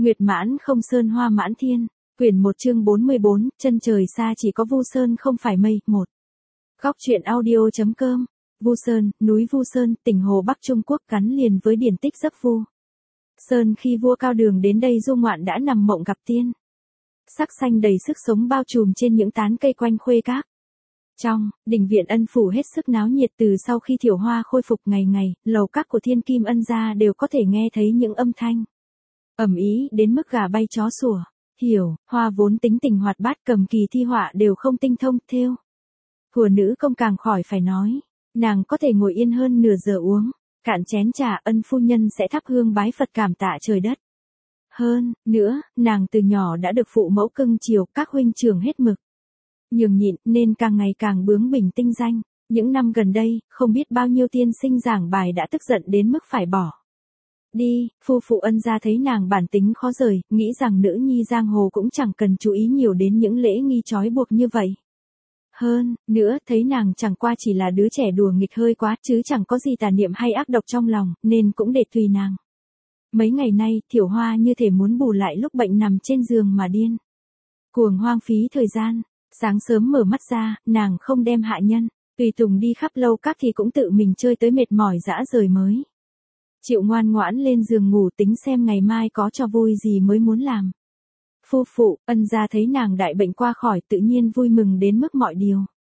Nguyệt mãn không sơn hoa mãn thiên, quyển 1 chương 44, chân trời xa chỉ có Vu Sơn không phải mây, 1. Góc truyện audio.com, Vu Sơn, núi Vu Sơn, tỉnh Hồ Bắc Trung Quốc gắn liền với điển tích dấp Vu Sơn khi vua Cao Đường đến đây du ngoạn đã nằm mộng gặp tiên. Sắc xanh đầy sức sống bao trùm trên những tán cây quanh khuê các. Trong đình viện Ân phủ hết sức náo nhiệt, từ sau khi Thiểu Hoa khôi phục ngày ngày, lầu các của Thiên Kim Ân gia đều có thể nghe thấy những âm thanh ầm ĩ đến mức gà bay chó sủa. Hiểu Hoa vốn tính tình hoạt bát, cầm kỳ thi họa đều không tinh thông, thêu hùa nữ công càng khỏi phải nói, nàng có thể ngồi yên hơn nửa giờ uống cạn chén trà, Ân phu nhân sẽ thắp hương bái Phật cảm tạ trời đất. Hơn nữa, nàng từ nhỏ đã được phụ mẫu cưng chiều, các huynh trưởng hết mực nhường nhịn nên càng ngày càng bướng bỉnh tinh danh. Những năm gần đây, không biết bao nhiêu tiên sinh giảng bài đã tức giận đến mức phải bỏ đi. Phu phụ Ân gia thấy nàng bản tính khó rời, nghĩ rằng nữ nhi giang hồ cũng chẳng cần chú ý nhiều đến những lễ nghi trói buộc như vậy. Hơn nữa, thấy nàng chẳng qua chỉ là đứa trẻ đùa nghịch hơi quá, chứ chẳng có gì tà niệm hay ác độc trong lòng, nên cũng để tùy nàng. Mấy ngày nay, Thiểu Hoa như thể muốn bù lại lúc bệnh nằm trên giường mà điên cuồng hoang phí thời gian. Sáng sớm mở mắt ra, nàng không đem hạ nhân tùy tùng đi khắp lâu các thì cũng tự mình chơi tới mệt mỏi dã rời mới chịu ngoan ngoãn lên giường ngủ, tính xem ngày mai có trò vui gì mới muốn làm. Phu phụ Ân gia thấy nàng đại bệnh qua khỏi, tự nhiên vui mừng đến mức mọi điều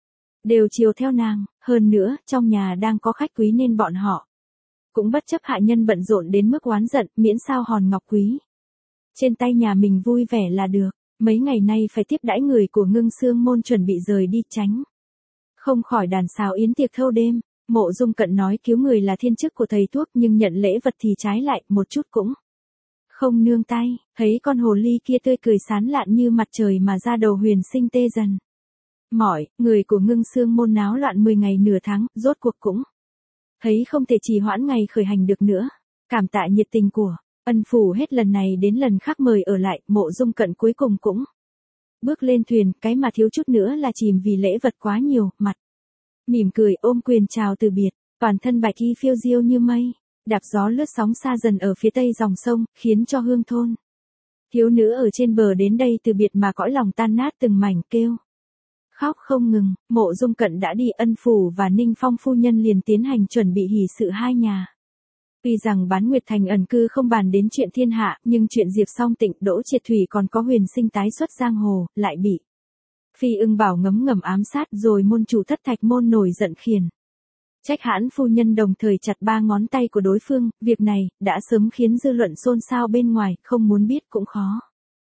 đều chiều theo nàng. Hơn nữa, trong nhà đang có khách quý nên bọn họ cũng bất chấp hạ nhân bận rộn đến mức oán giận, miễn sao hòn ngọc quý trên tay nhà mình vui vẻ là được. Mấy ngày nay phải tiếp đãi người của Ngưng Xương môn chuẩn bị rời đi, tránh không khỏi đàn sào yến tiệc thâu đêm. Mộ Dung Cận nói cứu người là thiên chức của thầy thuốc, nhưng nhận lễ vật thì trái lại, một chút cũng không nương tay. Thấy con hồ ly kia tươi cười sán lạn như mặt trời mà ra đầu Huyền Sinh tê dần mỏi. Người của Ngưng Xương môn náo loạn 10 ngày nửa tháng, rốt cuộc cũng thấy không thể trì hoãn ngày khởi hành được nữa. Cảm tạ nhiệt tình của Ân phủ hết lần này đến lần khác mời ở lại, Mộ Dung Cận cuối cùng cũng bước lên thuyền, cái mà thiếu chút nữa là chìm vì lễ vật quá nhiều, mặt mỉm cười ôm quyền chào từ biệt, toàn thân bạch y phiêu diêu như mây, đạp gió lướt sóng xa dần ở phía tây dòng sông, khiến cho hương thôn thiếu nữ ở trên bờ đến đây từ biệt mà cõi lòng tan nát từng mảnh, kêu khóc không ngừng. Mộ Dung Cận đã đi, Ân phủ và Ninh Phong phu nhân liền tiến hành chuẩn bị hỷ sự hai nhà. Tuy rằng Bán Nguyệt Thành ẩn cư không bàn đến chuyện thiên hạ, nhưng chuyện Diệp Song Tịnh, Đỗ Triệt Thủy còn có Huyền Sinh tái xuất giang hồ, lại bị Phi Ưng Bảo ngấm ngầm ám sát, rồi môn chủ Thất Thạch môn nổi giận khiển trách hãn phu nhân, đồng thời chặt 3 ngón tay của đối phương. Việc này đã sớm khiến dư luận xôn xao bên ngoài, không muốn biết cũng khó.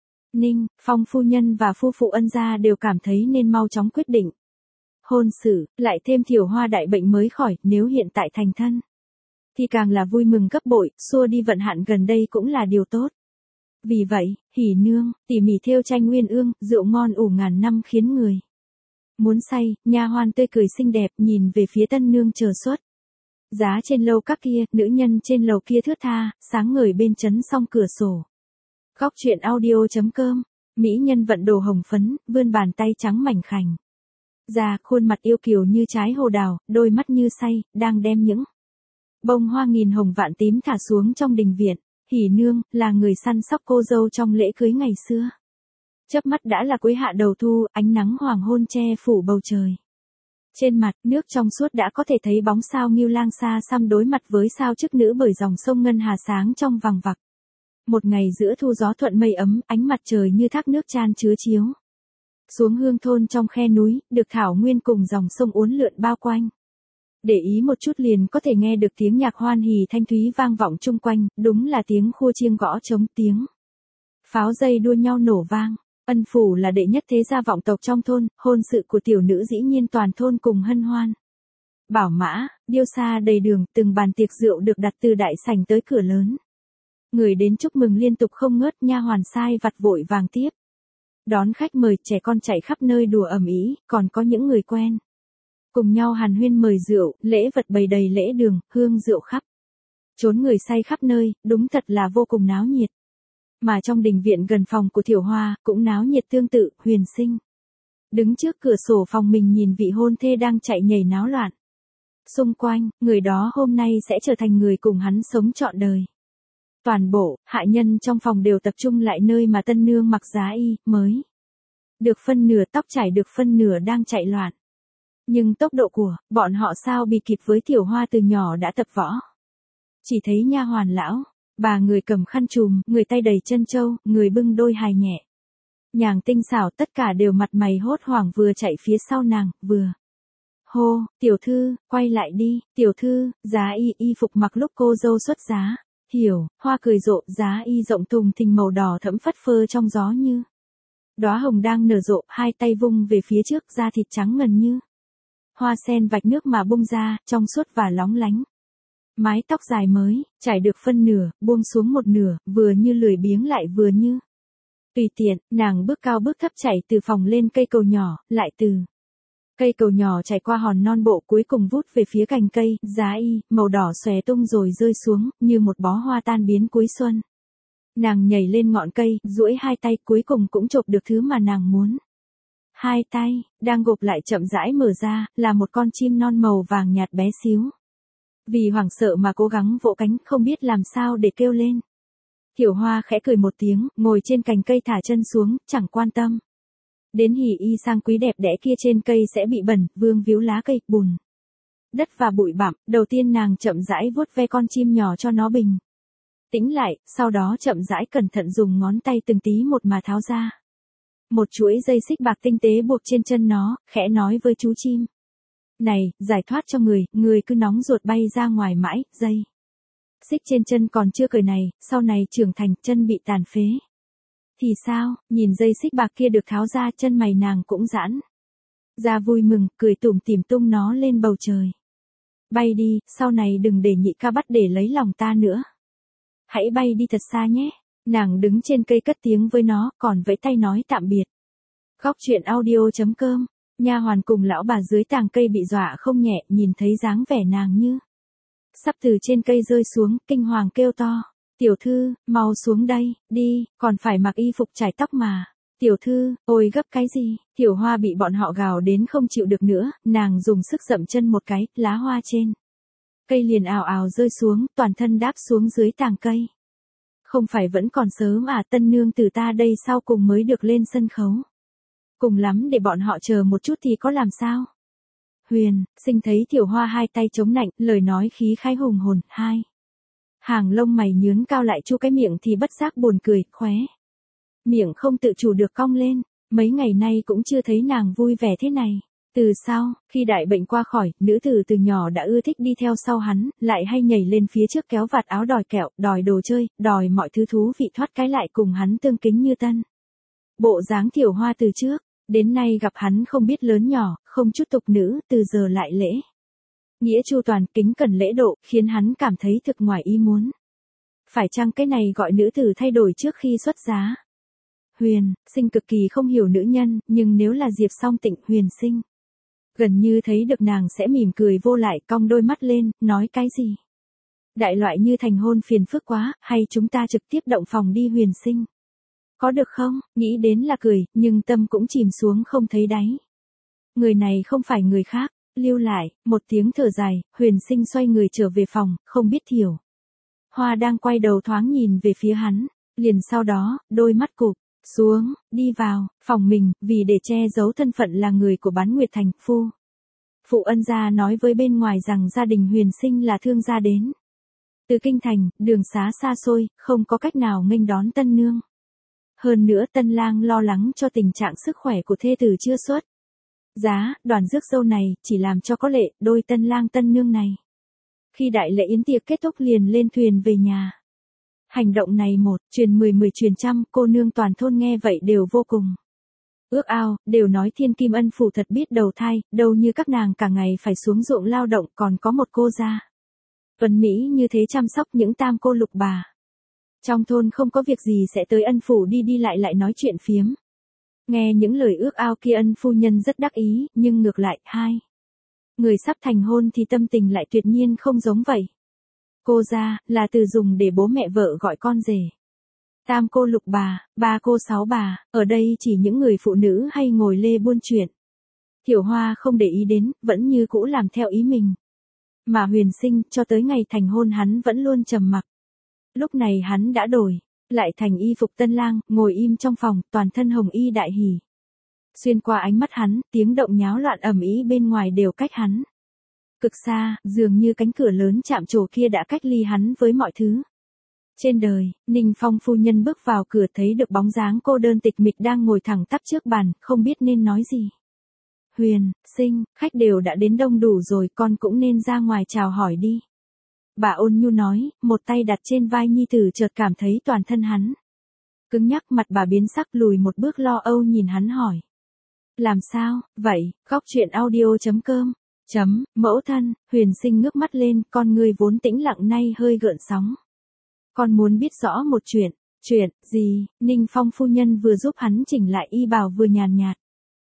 Ninh Phong phu nhân và phu phụ Ân gia đều cảm thấy nên mau chóng quyết định hôn sự, lại thêm Thiểu Hoa đại bệnh mới khỏi, nếu hiện tại thành thân thì càng là vui mừng gấp bội, xua đi vận hạn gần đây cũng là điều tốt. Vì vậy, hỉ nương tỉ mỉ thêu tranh nguyên ương, rượu ngon ủ ngàn năm khiến người muốn say. Nha hoàn tươi cười xinh đẹp nhìn về phía tân nương chờ xuất giá trên lâu các kia, nữ nhân trên lầu kia thướt tha, sáng ngời bên chấn song cửa sổ. Góc truyện audio.com, mỹ nhân vận đồ hồng phấn, vươn bàn tay trắng mảnh khảnh ra, khuôn mặt yêu kiều như trái hồ đào, đôi mắt như say, đang đem những bông hoa nghìn hồng vạn tím thả xuống trong đình viện. Hỉ nương là người săn sóc cô dâu trong lễ cưới ngày xưa. Chớp mắt đã là cuối hạ đầu thu, ánh nắng hoàng hôn che phủ bầu trời. Trên mặt nước trong suốt đã có thể thấy bóng sao Ngưu Lang xa xăm đối mặt với sao chức nữ bởi dòng sông ngân hà sáng trong vằng vặc. Một ngày giữa thu gió thuận mây ấm, ánh mặt trời như thác nước chan chứa chiếu xuống hương thôn trong khe núi, được thảo nguyên cùng dòng sông uốn lượn bao quanh. Để ý một chút liền có thể nghe được tiếng nhạc hoan hỉ thanh thúy vang vọng chung quanh, đúng là tiếng khua chiêng gõ trống, tiếng pháo dây đua nhau nổ vang. Ân phủ là đệ nhất thế gia vọng tộc trong thôn, hôn sự của tiểu nữ dĩ nhiên toàn thôn cùng hân hoan. Bảo mã, điêu xa đầy đường, từng bàn tiệc rượu được đặt từ đại sảnh tới cửa lớn. Người đến chúc mừng liên tục không ngớt, nha hoàn sai vặt vội vàng tiếp đón khách mời, trẻ con chạy khắp nơi đùa ầm ĩ, còn có những người quen cùng nhau hàn huyên mời rượu, lễ vật bày đầy lễ đường, hương rượu khắp trốn người say khắp nơi, đúng thật là vô cùng náo nhiệt. Mà trong đình viện gần phòng của Thiểu Hoa, cũng náo nhiệt tương tự. Huyền Sinh đứng trước cửa sổ phòng mình nhìn vị hôn thê đang chạy nhảy náo loạn xung quanh, người đó hôm nay sẽ trở thành người cùng hắn sống trọn đời. Toàn bộ, hạ nhân trong phòng đều tập trung lại nơi mà tân nương mặc giá y, mới. Được phân nửa tóc trải được phân nửa đang chạy loạn. Nhưng tốc độ của bọn họ sao bị kịp với Tiểu Hoa từ nhỏ đã tập võ. Chỉ thấy nha hoàn lão, bà người cầm khăn trùm, người tay đầy chân châu, người bưng đôi hài nhẹ. Nhàng tinh xảo tất cả đều mặt mày hốt hoảng vừa chạy phía sau nàng, vừa. Hô, tiểu thư, quay lại đi, tiểu thư, giá y phục mặc lúc cô dâu xuất giá. Hiểu, Hoa cười rộ, giá y rộng thùng thình màu đỏ thẫm phất phơ trong gió như. Đóa hồng đang nở rộ, hai tay vung về phía trước, da thịt trắng ngần như. Hoa sen vạch nước mà bung ra, trong suốt và lóng lánh. Mái tóc dài mới, trải được phân nửa, buông xuống một nửa, vừa như lười biếng lại vừa như. Tùy tiện, nàng bước cao bước thấp chạy từ phòng lên cây cầu nhỏ, lại từ. Cây cầu nhỏ chạy qua hòn non bộ cuối cùng vút về phía cành cây, giá y, màu đỏ xòe tung rồi rơi xuống, như một bó hoa tan biến cuối xuân. Nàng nhảy lên ngọn cây, duỗi hai tay cuối cùng cũng chộp được thứ mà nàng muốn. Hai tay, đang gộp lại chậm rãi mở ra, là một con chim non màu vàng nhạt bé xíu. Vì hoảng sợ mà cố gắng vỗ cánh, không biết làm sao để kêu lên. Tiểu Hoa khẽ cười một tiếng, ngồi trên cành cây thả chân xuống, chẳng quan tâm. Đến hỉ y sang quý đẹp đẽ kia trên cây sẽ bị bẩn, vương víu lá cây, bùn. Đất và bụi bặm, đầu tiên nàng chậm rãi vuốt ve con chim nhỏ cho nó bình. Tĩnh lại, sau đó chậm rãi cẩn thận dùng ngón tay từng tí một mà tháo ra. Một chuỗi dây xích bạc tinh tế buộc trên chân nó, khẽ nói với chú chim. Này, giải thoát cho người cứ nóng ruột bay ra ngoài mãi, dây. Xích trên chân còn chưa cởi này, sau này trưởng thành, chân bị tàn phế. Thì sao, nhìn dây xích bạc kia được tháo ra, chân mày nàng cũng giãn. Ra vui mừng, cười tủm tỉm tung nó lên bầu trời. Bay đi, sau này đừng để nhị ca bắt để lấy lòng ta nữa. Hãy bay đi thật xa nhé. Nàng đứng trên cây cất tiếng với nó, còn vẫy tay nói tạm biệt. Góc truyện audio.com. Nha hoàn cùng lão bà dưới tàng cây bị dọa không nhẹ, nhìn thấy dáng vẻ nàng như sắp từ trên cây rơi xuống, kinh hoàng kêu to. Tiểu thư, mau xuống đây, đi, còn phải mặc y phục trải tóc mà. Tiểu thư, ôi gấp cái gì? Tiểu Hoa bị bọn họ gào đến không chịu được nữa, nàng dùng sức dậm chân một cái, lá hoa trên cây liền ào ào rơi xuống, toàn thân đáp xuống dưới tàng cây. Không phải vẫn còn sớm à, tân nương từ ta đây sau cùng mới được lên sân khấu. Cùng lắm để bọn họ chờ một chút thì có làm sao? Huyền, Sinh thấy Tiểu Hoa hai tay chống nạnh, lời nói khí khái hùng hồn, hai. Hàng lông mày nhướn cao lại chu cái miệng thì bất giác buồn cười, khóe. Miệng không tự chủ được cong lên, mấy ngày nay cũng chưa thấy nàng vui vẻ thế này. Từ sau, khi đại bệnh qua khỏi, nữ tử từ nhỏ đã ưa thích đi theo sau hắn, lại hay nhảy lên phía trước kéo vạt áo đòi kẹo, đòi đồ chơi, đòi mọi thứ thú vị thoát cái lại cùng hắn tương kính như tân. Bộ dáng Tiểu Hoa từ trước, đến nay gặp hắn không biết lớn nhỏ, không chút tục nữ, từ giờ lại lễ. Nghĩa chu toàn, kính cẩn lễ độ, khiến hắn cảm thấy thực ngoài ý muốn. Phải chăng cái này gọi nữ tử thay đổi trước khi xuất giá? Huyền, Sinh cực kỳ không hiểu nữ nhân, nhưng nếu là Diệp Song Tịnh, Huyền Sinh gần như thấy được nàng sẽ mỉm cười vô lại, cong đôi mắt lên, nói cái gì? Đại loại như thành hôn phiền phức quá, hay chúng ta trực tiếp động phòng đi Huyền Sinh? Có được không? Nghĩ đến là cười, nhưng tâm cũng chìm xuống không thấy đáy. Người này không phải người khác, lưu lại, một tiếng thở dài, Huyền Sinh xoay người trở về phòng, không biết Tiểu Hoa đang quay đầu thoáng nhìn về phía hắn, liền sau đó, đôi mắt cụp xuống, đi vào phòng mình, vì để che giấu thân phận là người của Bán Nguyệt Thành, Phụ ân gia nói với bên ngoài rằng gia đình Huyền Sinh là thương gia đến từ kinh thành, đường xá xa xôi, không có cách nào nghênh đón tân nương. Hơn nữa tân lang lo lắng cho tình trạng sức khỏe của thê tử chưa xuất giá, đoàn rước dâu này chỉ làm cho có lệ đôi tân lang tân nương này. Khi đại lễ yến tiệc kết thúc liền lên thuyền về nhà. Hành động này một, truyền 10 truyền trăm, cô nương toàn thôn nghe vậy đều vô cùng ước ao, đều nói thiên kim ân phủ thật biết đầu thai, đâu như các nàng cả ngày phải xuống ruộng lao động, còn có một cô gia tuấn mỹ như thế chăm sóc những tam cô lục bà. Trong thôn không có việc gì sẽ tới ân phủ đi đi lại nói chuyện phiếm. Nghe những lời ước ao kia ân phu nhân rất đắc ý, nhưng ngược lại, hai người sắp thành hôn thì tâm tình lại tuyệt nhiên không giống vậy. Cô gia, là từ dùng để bố mẹ vợ gọi con rể. Tam cô lục bà, ba cô sáu bà, ở đây chỉ những người phụ nữ hay ngồi lê buôn chuyện. Tiểu Hoa không để ý đến, vẫn như cũ làm theo ý mình. Mà Huyền Sinh, cho tới ngày thành hôn hắn vẫn luôn trầm mặc. Lúc này hắn đã đổi lại thành y phục tân lang, ngồi im trong phòng, toàn thân hồng y đại hỉ. Xuyên qua ánh mắt hắn, tiếng động nháo loạn ầm ĩ bên ngoài đều cách hắn cực xa, dường như cánh cửa lớn chạm trổ kia đã cách ly hắn với mọi thứ. Trên đời, Ninh Phong phu nhân bước vào cửa thấy được bóng dáng cô đơn tịch mịch đang ngồi thẳng tắp trước bàn, không biết nên nói gì. Huyền, Sinh, khách đều đã đến đông đủ rồi, con cũng nên ra ngoài chào hỏi đi. Bà ôn nhu nói, một tay đặt trên vai nhi tử, chợt cảm thấy toàn thân hắn cứng nhắc, mặt bà biến sắc, lùi một bước lo âu nhìn hắn hỏi. Làm sao, vậy, Góc Chuyện Audio.com. Mẫu thân, Huyền Sinh ngước mắt lên, con ngươi vốn tĩnh lặng nay hơi gợn sóng. Con muốn biết rõ một chuyện. Chuyện gì? Ninh Phong phu nhân vừa giúp hắn chỉnh lại y bào vừa nhàn nhạt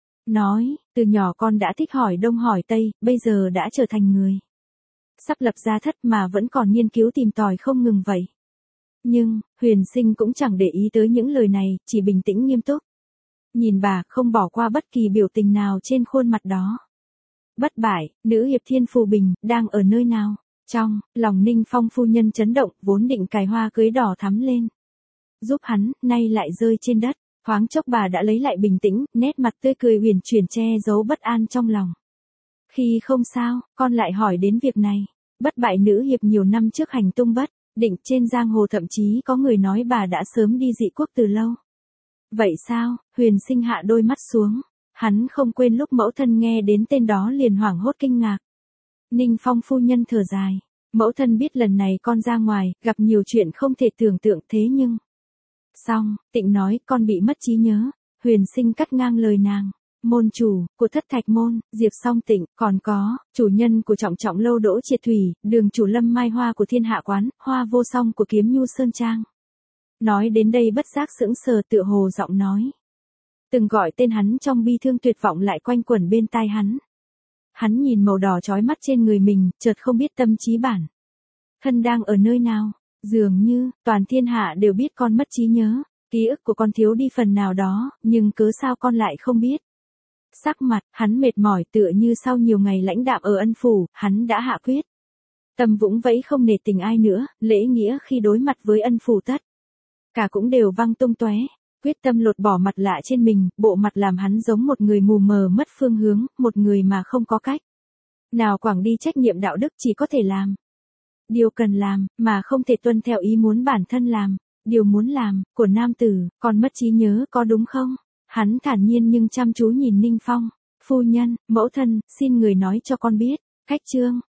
nói, từ nhỏ con đã thích hỏi đông hỏi tây, bây giờ đã trở thành người sắp lập gia thất mà vẫn còn nghiên cứu tìm tòi không ngừng vậy. Nhưng, Huyền Sinh cũng chẳng để ý tới những lời này, chỉ bình tĩnh nghiêm túc nhìn bà, không bỏ qua bất kỳ biểu tình nào trên khuôn mặt đó. Bất bại, nữ hiệp Thiên Phù Bình, đang ở nơi nào? Trong lòng Ninh Phong phu nhân chấn động, vốn định cài hoa cưới đỏ thắm lên giúp hắn, nay lại rơi trên đất. Thoáng chốc bà đã lấy lại bình tĩnh, nét mặt tươi cười uyển chuyển che giấu bất an trong lòng. Khi không sao, con lại hỏi đến việc này. Bất bại nữ hiệp nhiều năm trước hành tung bất định trên giang hồ, thậm chí có người nói bà đã sớm đi dị quốc từ lâu. Vậy sao? Huyền Sinh hạ đôi mắt xuống. Hắn không quên lúc mẫu thân nghe đến tên đó liền hoảng hốt kinh ngạc. Ninh Phong phu nhân thở dài. Mẫu thân biết lần này con ra ngoài, gặp nhiều chuyện không thể tưởng tượng, thế nhưng... Xong, Tịnh nói, con bị mất trí nhớ. Huyền Sinh cắt ngang lời nàng. Môn chủ của Thất Thạch môn, Diệp Song Tịnh, còn có chủ nhân của Trọng Trọng lâu Đỗ Triệt Thủy, đường chủ Lâm Mai Hoa của Thiên Hạ quán, Hoa Vô Song của Kiếm Nhu Sơn Trang. Nói đến đây bất giác sững sờ, tựa hồ giọng nói từng gọi tên hắn trong bi thương tuyệt vọng lại quanh quẩn bên tai hắn. Hắn nhìn màu đỏ chói mắt trên người mình, chợt không biết tâm trí bản thân đang ở nơi nào. Dường như toàn thiên hạ đều biết con mất trí nhớ, ký ức của con thiếu đi phần nào đó, nhưng cớ sao con lại không biết. Sắc mặt hắn mệt mỏi, tựa như sau nhiều ngày lãnh đạm ở Ân phủ, hắn đã hạ quyết tâm vũng vẫy không nể tình ai nữa, lễ nghĩa khi đối mặt với Ân phủ tất cả cũng đều văng tung tóe. Quyết tâm lột bỏ mặt lạ trên mình, bộ mặt làm hắn giống một người mù mờ mất phương hướng, một người mà không có cách nào quảng đi trách nhiệm đạo đức, chỉ có thể làm điều cần làm, mà không thể tuân theo ý muốn bản thân làm điều muốn làm của nam tử. Còn mất trí nhớ có đúng không? Hắn thản nhiên nhưng chăm chú nhìn Ninh Phong. Phu nhân, mẫu thân, xin người nói cho con biết, cách chương